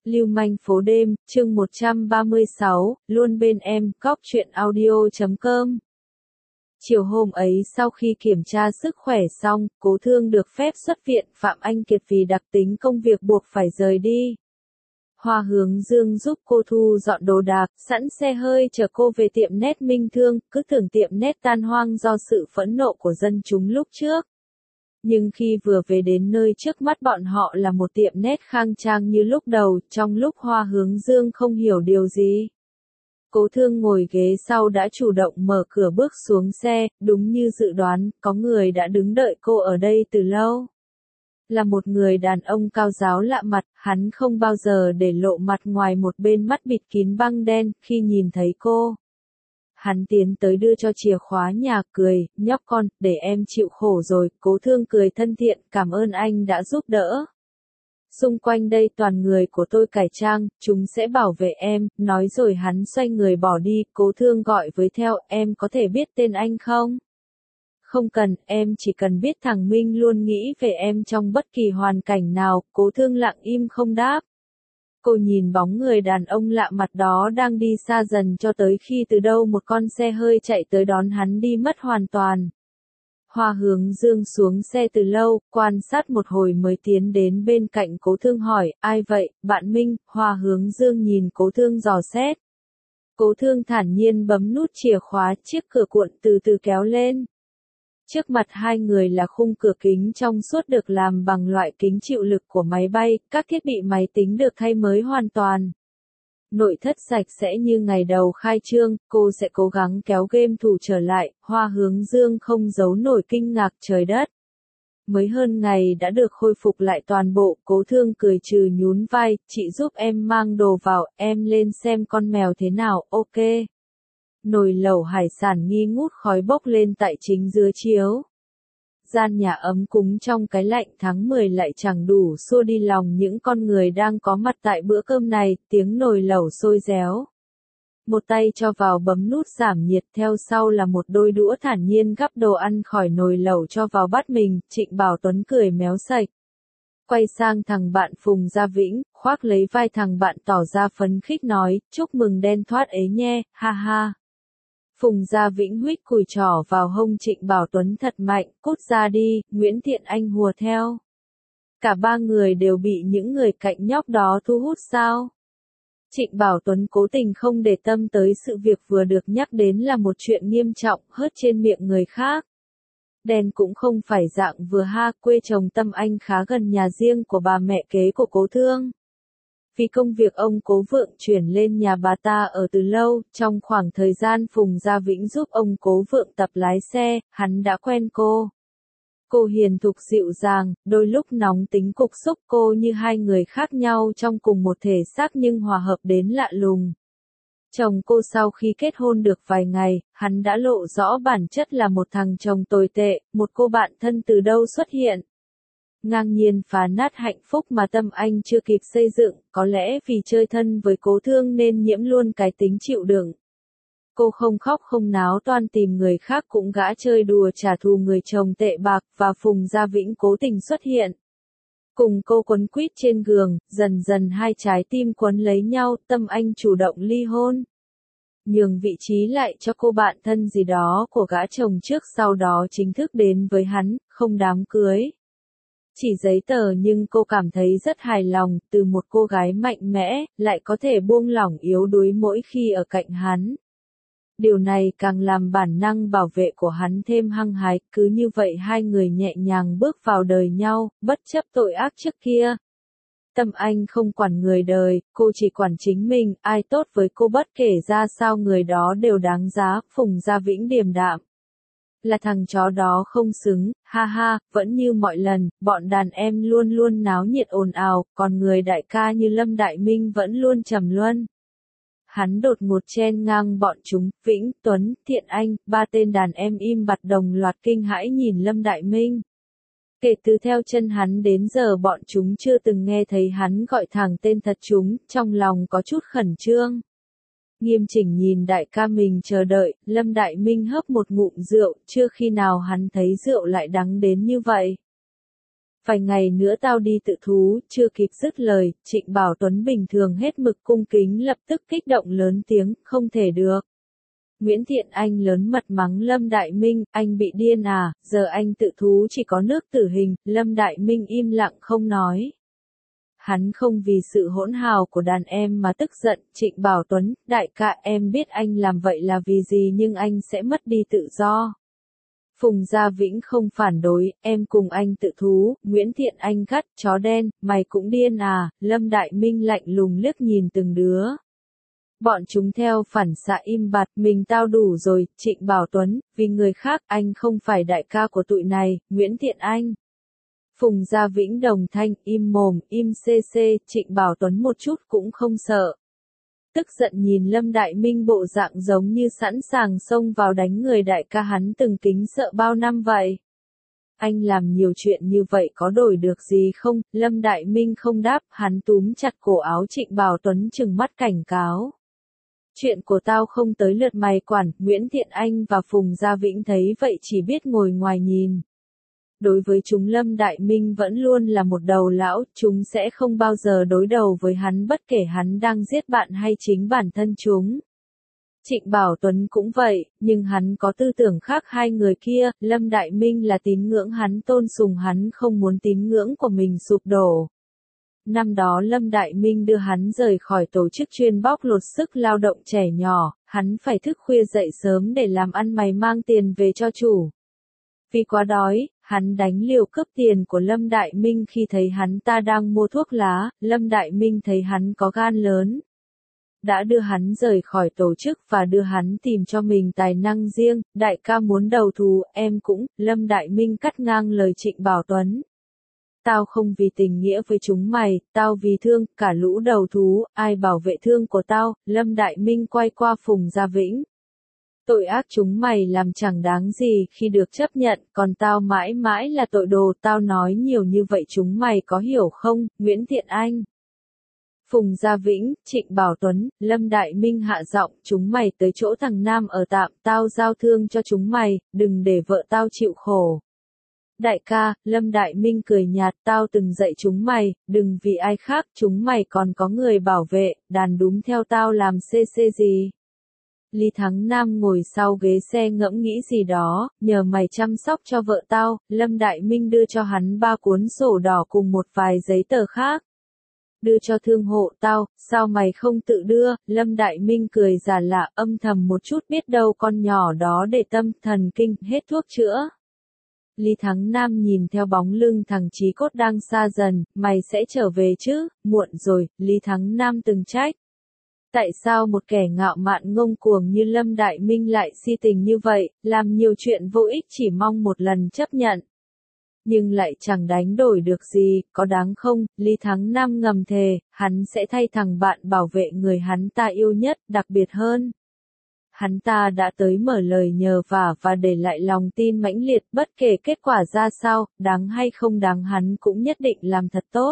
Lưu manh phố đêm, chương 136, luôn bên em, cóc truyện audio.com. Chiều hôm ấy sau khi kiểm tra sức khỏe xong, Cố Thương được phép xuất viện, Phạm Anh Kiệt vì đặc tính công việc buộc phải rời đi. Hoa Hướng Dương giúp cô thu dọn đồ đạc, sẵn xe hơi chở cô về tiệm nét Minh Thương, cứ tưởng tiệm nét tan hoang do sự phẫn nộ của dân chúng lúc trước. Nhưng khi vừa về đến nơi trước mắt bọn họ là một tiệm nét khang trang như lúc đầu, trong lúc Hoa Hướng Dương không hiểu điều gì. Cố Thương ngồi ghế sau đã chủ động mở cửa bước xuống xe, đúng như dự đoán, có người đã đứng đợi cô ở đây từ lâu. Là một người đàn ông cao ráo lạ mặt, hắn không bao giờ để lộ mặt ngoài một bên mắt bịt kín băng đen, khi nhìn thấy cô. Hắn tiến tới đưa cho chìa khóa nhà, cười, nhóc con, để em chịu khổ rồi. Cố Thương cười thân thiện, cảm ơn anh đã giúp đỡ. Xung quanh đây toàn người của tôi cải trang, chúng sẽ bảo vệ em, nói rồi hắn xoay người bỏ đi. Cố Thương gọi với theo, em có thể biết tên anh không? Không cần, em chỉ cần biết thằng Minh luôn nghĩ về em trong bất kỳ hoàn cảnh nào. Cố Thương lặng im không đáp. Cô nhìn bóng người đàn ông lạ mặt đó đang đi xa dần cho tới khi từ đâu một con xe hơi chạy tới đón hắn đi mất hoàn toàn. Hoa Hướng Dương xuống xe từ lâu, quan sát một hồi mới tiến đến bên cạnh Cố Thương hỏi, ai vậy, bạn Minh? Hoa Hướng Dương nhìn Cố Thương dò xét. Cố Thương thản nhiên bấm nút chìa khóa, chiếc cửa cuộn từ từ kéo lên. Trước mặt hai người là khung cửa kính trong suốt được làm bằng loại kính chịu lực của máy bay, các thiết bị máy tính được thay mới hoàn toàn. Nội thất sạch sẽ như ngày đầu khai trương, cô sẽ cố gắng kéo game thủ trở lại. Hoa Hướng Dương không giấu nổi kinh ngạc trời đất. Mới hơn ngày đã được khôi phục lại toàn bộ. Cố Thương cười trừ nhún vai, chị giúp em mang đồ vào, em lên xem con mèo thế nào, ok. Nồi lẩu hải sản nghi ngút khói bốc lên tại chính dưới chiếu. Gian nhà ấm cúng trong cái lạnh tháng 10 lại chẳng đủ xua đi lòng những con người đang có mặt tại bữa cơm này, tiếng nồi lẩu sôi réo. Một tay cho vào bấm nút giảm nhiệt, theo sau là một đôi đũa thản nhiên gắp đồ ăn khỏi nồi lẩu cho vào bát mình. Trịnh Bảo Tuấn cười méo sạch. Quay sang thằng bạn Phùng Gia Vĩnh, khoác lấy vai thằng bạn tỏ ra phấn khích nói, chúc mừng đen thoát ấy nhé, ha ha. Phùng Gia Vĩnh huých cùi trỏ vào hông Trịnh Bảo Tuấn thật mạnh, cút ra đi. Nguyễn Thiện Anh hùa theo. Cả ba người đều bị những người cạnh nhóc đó thu hút sao? Trịnh Bảo Tuấn cố tình không để tâm tới sự việc vừa được nhắc đến là một chuyện nghiêm trọng, hớt trên miệng người khác. Đen cũng không phải dạng vừa ha, quê chồng Tâm Anh khá gần nhà riêng của bà mẹ kế của Cố Thương. Vì công việc ông Cố Vượng chuyển lên nhà bà ta ở từ lâu, trong khoảng thời gian Phùng Gia Vĩnh giúp ông Cố Vượng tập lái xe, hắn đã quen cô. Cô hiền thục dịu dàng, đôi lúc nóng tính cục xúc, cô như hai người khác nhau trong cùng một thể xác nhưng hòa hợp đến lạ lùng. Chồng cô sau khi kết hôn được vài ngày, hắn đã lộ rõ bản chất là một thằng chồng tồi tệ, một cô bạn thân từ đâu xuất hiện. Ngang nhiên phá nát hạnh phúc mà Tâm Anh chưa kịp xây dựng, có lẽ vì chơi thân với Cố Thương nên nhiễm luôn cái tính chịu đựng. Cô không khóc không náo toan tìm người khác cũng gã chơi đùa trả thù người chồng tệ bạc, và Phùng Gia Vĩnh cố tình xuất hiện. Cùng cô quấn quýt trên giường, dần dần hai trái tim quấn lấy nhau, Tâm Anh chủ động ly hôn. Nhường vị trí lại cho cô bạn thân gì đó của gã chồng trước, sau đó chính thức đến với hắn, không đám cưới. Chỉ giấy tờ nhưng cô cảm thấy rất hài lòng, từ một cô gái mạnh mẽ, lại có thể buông lỏng yếu đuối mỗi khi ở cạnh hắn. Điều này càng làm bản năng bảo vệ của hắn thêm hăng hái, cứ như vậy hai người nhẹ nhàng bước vào đời nhau, bất chấp tội ác trước kia. Tâm Anh không quản người đời, cô chỉ quản chính mình, ai tốt với cô bất kể ra sao người đó đều đáng giá. Phùng Gia Vĩnh điềm đạm. Là thằng chó đó không xứng, ha ha, vẫn như mọi lần, bọn đàn em luôn luôn náo nhiệt ồn ào, còn người đại ca như Lâm Đại Minh vẫn luôn trầm luân. Hắn đột ngột chen ngang bọn chúng, Vĩnh, Tuấn, Thiện Anh, ba tên đàn em im bặt đồng loạt kinh hãi nhìn Lâm Đại Minh. Kể từ theo chân hắn đến giờ bọn chúng chưa từng nghe thấy hắn gọi thẳng tên thật chúng, trong lòng có chút khẩn trương. Nghiêm chỉnh nhìn đại ca mình chờ đợi, Lâm Đại Minh hớp một ngụm rượu, chưa khi nào hắn thấy rượu lại đắng đến như vậy. Vài ngày nữa tao đi tự thú, chưa kịp dứt lời, Trịnh Bảo Tuấn bình thường hết mực cung kính lập tức kích động lớn tiếng, không thể được. Nguyễn Thiện Anh lớn mật mắng Lâm Đại Minh, anh bị điên à, giờ anh tự thú chỉ có nước tử hình, Lâm Đại Minh im lặng không nói. Hắn không vì sự hỗn hào của đàn em mà tức giận, Trịnh Bảo Tuấn, đại ca em biết anh làm vậy là vì gì nhưng anh sẽ mất đi tự do. Phùng Gia Vĩnh không phản đối, em cùng anh tự thú, Nguyễn Thiện Anh gắt, chó đen, mày cũng điên à, Lâm Đại Minh lạnh lùng liếc nhìn từng đứa. Bọn chúng theo phản xạ im bặt, mình tao đủ rồi, Trịnh Bảo Tuấn, vì người khác anh không phải đại ca của tụi này, Nguyễn Thiện Anh. Phùng Gia Vĩnh đồng thanh, im mồm, im cc, Trịnh Bảo Tuấn một chút cũng không sợ. Tức giận nhìn Lâm Đại Minh bộ dạng giống như sẵn sàng xông vào đánh người đại ca hắn từng kính sợ bao năm vậy. Anh làm nhiều chuyện như vậy có đổi được gì không? Lâm Đại Minh không đáp, hắn túm chặt cổ áo Trịnh Bảo Tuấn trừng mắt cảnh cáo. Chuyện của tao không tới lượt mày quản, Nguyễn Thiện Anh và Phùng Gia Vĩnh thấy vậy chỉ biết ngồi ngoài nhìn. Đối với chúng Lâm Đại Minh vẫn luôn là một đầu lão, chúng sẽ không bao giờ đối đầu với hắn bất kể hắn đang giết bạn hay chính bản thân chúng. Trịnh Bảo Tuấn cũng vậy, nhưng hắn có tư tưởng khác hai người kia, Lâm Đại Minh là tín ngưỡng hắn tôn sùng hắn không muốn tín ngưỡng của mình sụp đổ. Năm đó Lâm Đại Minh đưa hắn rời khỏi tổ chức chuyên bóc lột sức lao động trẻ nhỏ, hắn phải thức khuya dậy sớm để làm ăn mày mang tiền về cho chủ. Vì quá đói, hắn đánh liều cướp tiền của Lâm Đại Minh khi thấy hắn ta đang mua thuốc lá, Lâm Đại Minh thấy hắn có gan lớn. Đã đưa hắn rời khỏi tổ chức và đưa hắn tìm cho mình tài năng riêng, đại ca muốn đầu thù, em cũng, Lâm Đại Minh cắt ngang lời Trịnh Bảo Tuấn. Tao không vì tình nghĩa với chúng mày, tao vì thương, cả lũ đầu thú, ai bảo vệ thương của tao, Lâm Đại Minh quay qua Phùng Gia Vĩnh. Tội ác chúng mày làm chẳng đáng gì khi được chấp nhận, còn tao mãi mãi là tội đồ, tao nói nhiều như vậy chúng mày có hiểu không, Nguyễn Thiện Anh. Phùng Gia Vĩnh, Trịnh Bảo Tuấn, Lâm Đại Minh hạ giọng, chúng mày tới chỗ thằng Nam ở tạm, tao giao thương cho chúng mày, đừng để vợ tao chịu khổ. Đại ca, Lâm Đại Minh cười nhạt, tao từng dạy chúng mày, đừng vì ai khác, chúng mày còn có người bảo vệ, đàn đúng theo tao làm cc gì. Lý Thắng Nam ngồi sau ghế xe ngẫm nghĩ gì đó, nhờ mày chăm sóc cho vợ tao, Lâm Đại Minh đưa cho hắn 3 cuốn sổ đỏ cùng một vài giấy tờ khác. Đưa cho thương hộ tao, sao mày không tự đưa, Lâm Đại Minh cười giả lạ âm thầm một chút biết đâu con nhỏ đó để tâm thần kinh hết thuốc chữa. Lý Thắng Nam nhìn theo bóng lưng thằng Chí Cốt đang xa dần, mày sẽ trở về chứ, muộn rồi, Lý Thắng Nam từng trách. Tại sao một kẻ ngạo mạn ngông cuồng như Lâm Đại Minh lại si tình như vậy, làm nhiều chuyện vô ích chỉ mong một lần chấp nhận. Nhưng lại chẳng đánh đổi được gì, có đáng không, Lý Thắng Nam ngầm thề, hắn sẽ thay thằng bạn bảo vệ người hắn ta yêu nhất, đặc biệt hơn. Hắn ta đã tới mở lời nhờ vả và để lại lòng tin mãnh liệt, bất kể kết quả ra sao, đáng hay không đáng hắn cũng nhất định làm thật tốt.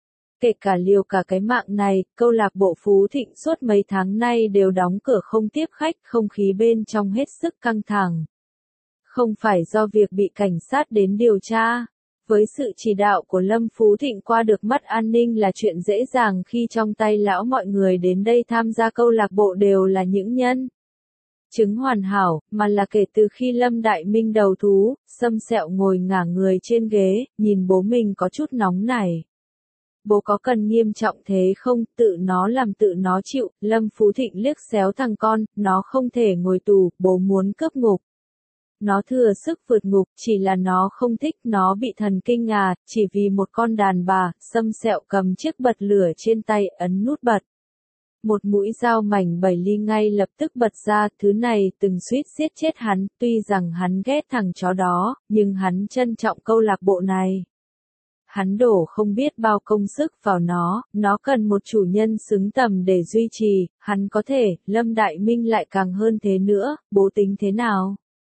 Kể cả liều cả cái mạng này, câu lạc bộ Phú Thịnh suốt mấy tháng nay đều đóng cửa không tiếp khách, không khí bên trong hết sức căng thẳng. Không phải do việc bị cảnh sát đến điều tra. Với sự chỉ đạo của Lâm Phú Thịnh qua được mắt an ninh là chuyện dễ dàng khi trong tay lão mọi người đến đây tham gia câu lạc bộ đều là những nhân chứng hoàn hảo, mà là kể từ khi Lâm Đại Minh đầu thú, Sâm Sẹo ngồi ngả người trên ghế, nhìn bố mình có chút nóng nảy. Bố có cần nghiêm trọng thế không, tự nó làm tự nó chịu, Lâm Phú Thịnh liếc xéo thằng con, nó không thể ngồi tù, bố muốn cướp ngục. Nó thừa sức vượt ngục, chỉ là nó không thích, nó bị thần kinh à, chỉ vì một con đàn bà, Sâm Sẹo cầm chiếc bật lửa trên tay, ấn nút bật. Một mũi dao mảnh 7 ly ngay lập tức bật ra, thứ này từng suýt giết chết hắn, tuy rằng hắn ghét thằng chó đó, nhưng hắn trân trọng câu lạc bộ này. Hắn đổ không biết bao công sức vào nó cần một chủ nhân xứng tầm để duy trì, hắn có thể, Lâm Đại Minh lại càng hơn thế nữa, bố tính thế nào?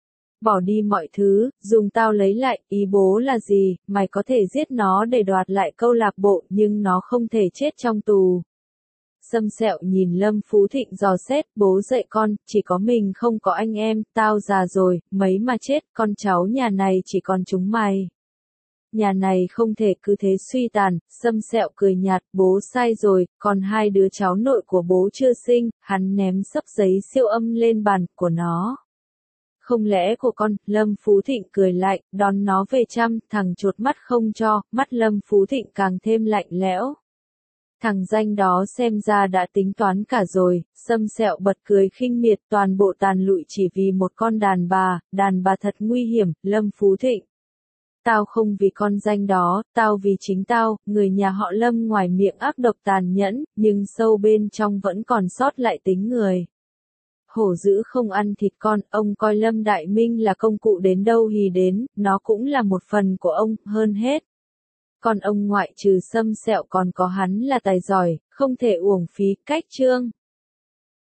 Bỏ đi mọi thứ, dùng tao lấy lại, ý bố là gì, mày có thể giết nó để đoạt lại câu lạc bộ nhưng nó không thể chết trong tù. Sâm Sẹo nhìn Lâm Phú Thịnh dò xét, bố dạy con, chỉ có mình không có anh em, tao già rồi, mấy mà chết, con cháu nhà này chỉ còn chúng mày. nhà này không thể cứ thế suy tàn, Sâm Sẹo cười nhạt, bố sai rồi, còn hai đứa cháu nội của bố chưa sinh, hắn ném xấp giấy siêu âm lên bàn của nó. Không lẽ của con, Lâm Phú Thịnh cười lạnh, đón nó về chăm, thằng chột mắt không cho, mắt Lâm Phú Thịnh càng thêm lạnh lẽo. Thằng danh đó xem ra đã tính toán cả rồi, Sâm Sẹo bật cười khinh miệt, toàn bộ tàn lụi chỉ vì một con đàn bà thật nguy hiểm, Lâm Phú Thịnh. Tao không vì con danh đó, tao vì chính tao, người nhà họ Lâm ngoài miệng ác độc tàn nhẫn, nhưng sâu bên trong vẫn còn sót lại tính người. Hổ dữ không ăn thịt con, ông coi Lâm Đại Minh là công cụ đến đâu thì đến, nó cũng là một phần của ông, hơn hết. Còn ông ngoại trừ Sâm Sẹo còn có hắn là tài giỏi, không thể uổng phí, cách chương.